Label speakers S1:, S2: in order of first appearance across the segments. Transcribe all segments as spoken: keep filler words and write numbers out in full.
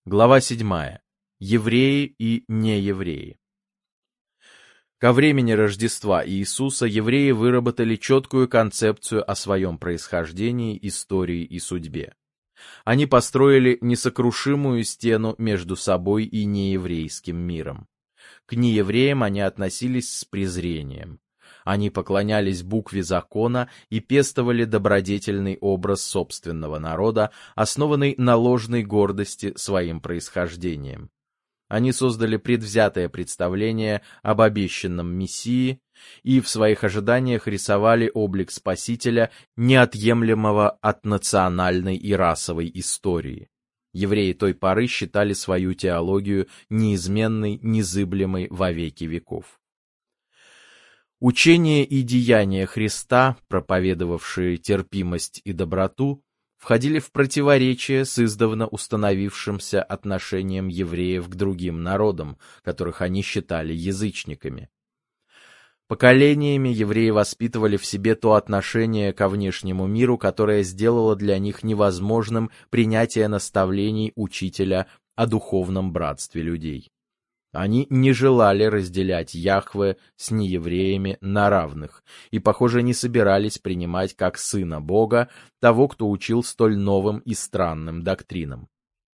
S1: Глава седьмая. Евреи и неевреи. Ко времени Рождества Иисуса евреи выработали четкую концепцию о своем происхождении, истории и судьбе. Они построили несокрушимую стену между собой и нееврейским миром. К неевреям они относились с презрением. Они поклонялись букве закона и пестовали добродетельный образ собственного народа, основанный на ложной гордости своим происхождением. Они создали предвзятое представление об обещанном Мессии и в своих ожиданиях рисовали облик Спасителя, неотъемлемого от национальной и расовой истории. Евреи той поры считали свою теологию неизменной, незыблемой во веки веков. Учение и деяния Христа, проповедовавшие терпимость и доброту, входили в противоречие с издавна установившимся отношением евреев к другим народам, которых они считали язычниками. Поколениями евреи воспитывали в себе то отношение ко внешнему миру, которое сделало для них невозможным принятие наставлений учителя о духовном братстве людей. Они не желали разделять Яхве с неевреями на равных и, похоже, не собирались принимать как сына Бога того, кто учил столь новым и странным доктринам.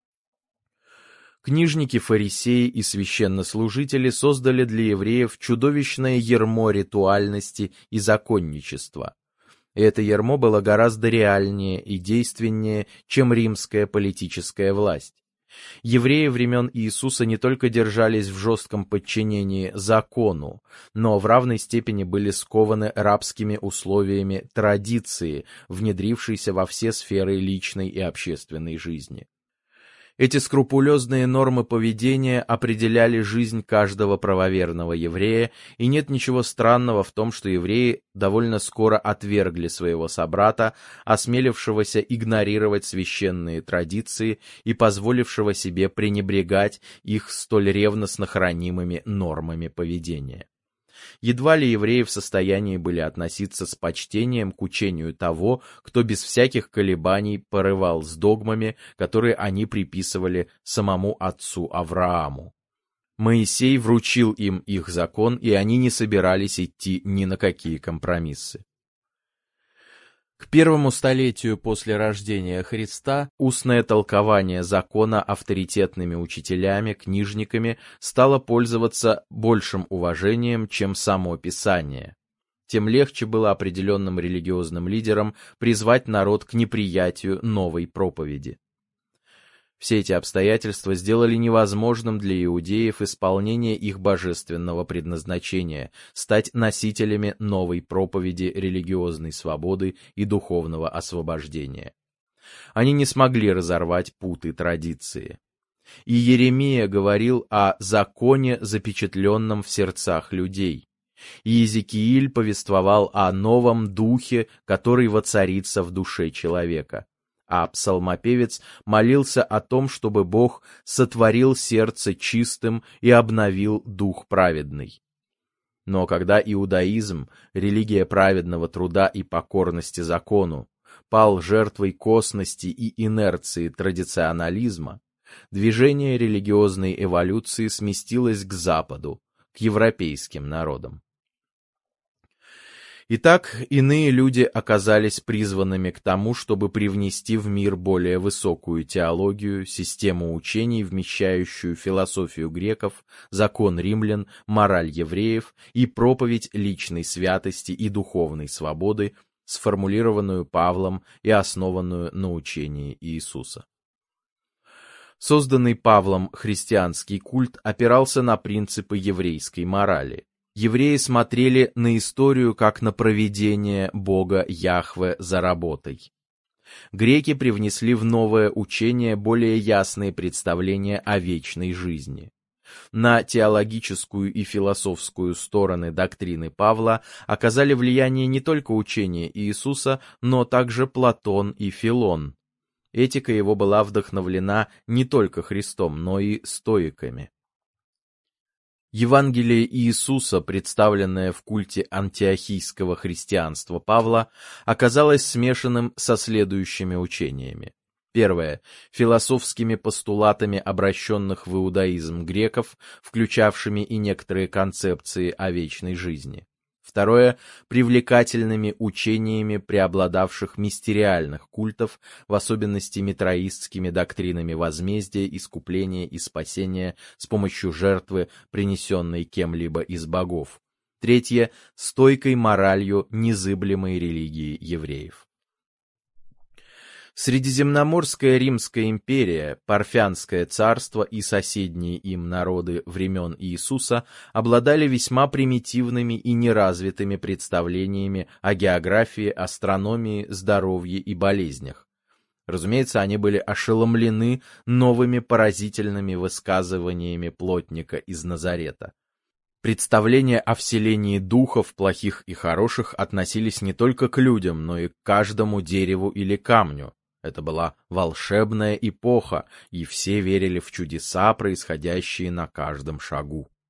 S1: Книжники-фарисеи и священнослужители создали для евреев чудовищное ярмо ритуальности и законничества. И это ярмо было гораздо реальнее и действеннее, чем римская политическая власть. Евреи времен Иисуса не только держались в жестком подчинении закону, но в равной степени были скованы рабскими условиями традиции, внедрившейся во все сферы личной и общественной жизни. Эти скрупулезные нормы поведения определяли жизнь каждого правоверного еврея, и нет ничего странного в том, что евреи довольно скоро отвергли своего собрата, осмелившегося игнорировать священные традиции и позволившего себе пренебрегать их столь ревностно хранимыми нормами поведения. Едва ли евреи в состоянии были относиться с почтением к учению того, кто без всяких колебаний порывал с догмами, которые они приписывали самому отцу Аврааму. Моисей вручил им их закон, и они не собирались идти ни на какие компромиссы. К первому столетию после рождения Христа устное толкование закона авторитетными учителями, книжниками стало пользоваться большим уважением, чем само Писание. Тем легче было определенным религиозным лидерам призвать народ к неприятию новой проповеди. Все эти обстоятельства сделали невозможным для иудеев исполнение их божественного предназначения — стать носителями новой проповеди религиозной свободы и духовного освобождения. Они не смогли разорвать путы традиции. И Иеремия говорил о законе, запечатленном в сердцах людей. И Иезекииль повествовал о новом духе, который воцарится в душе человека. А псалмопевец молился о том, чтобы Бог сотворил сердце чистым и обновил дух праведный. Но когда иудаизм, религия праведного труда и покорности закону, пал жертвой косности и инерции традиционализма, движение религиозной эволюции сместилось к Западу, к европейским народам. Итак, иные люди оказались призванными к тому, чтобы привнести в мир более высокую теологию, систему учений, вмещающую философию греков, закон римлян, мораль евреев и проповедь личной святости и духовной свободы, сформулированную Павлом и основанную на учении Иисуса. Созданный Павлом христианский культ опирался на принципы еврейской морали. Евреи смотрели на историю как на провидение Бога Яхве за работой. Греки привнесли в новое учение более ясные представления о вечной жизни. На теологическую и философскую стороны доктрины Павла оказали влияние не только учения Иисуса, но также Платон и Филон. Этика его была вдохновлена не только Христом, но и стоиками. Евангелие Иисуса, представленное в культе антиохийского христианства Павла, оказалось смешанным со следующими учениями. Первое. Философскими постулатами обращенных в иудаизм греков, включавшими и некоторые концепции о вечной жизни. Второе. Привлекательными учениями преобладавших мистериальных культов, в особенности митраистскими доктринами возмездия, искупления и спасения с помощью жертвы, принесенной кем-либо из богов. Третье. Стойкой моралью незыблемой религии евреев. Средиземноморская Римская империя, Парфянское царство и соседние им народы времен Иисуса обладали весьма примитивными и неразвитыми представлениями о географии, астрономии, здоровье и болезнях. Разумеется, они были ошеломлены новыми поразительными высказываниями плотника из Назарета. Представления о вселении духов, плохих и хороших, относились не только к людям, но и к каждому дереву или камню. Это была волшебная эпоха, и все верили в чудеса, происходящие на каждом шагу.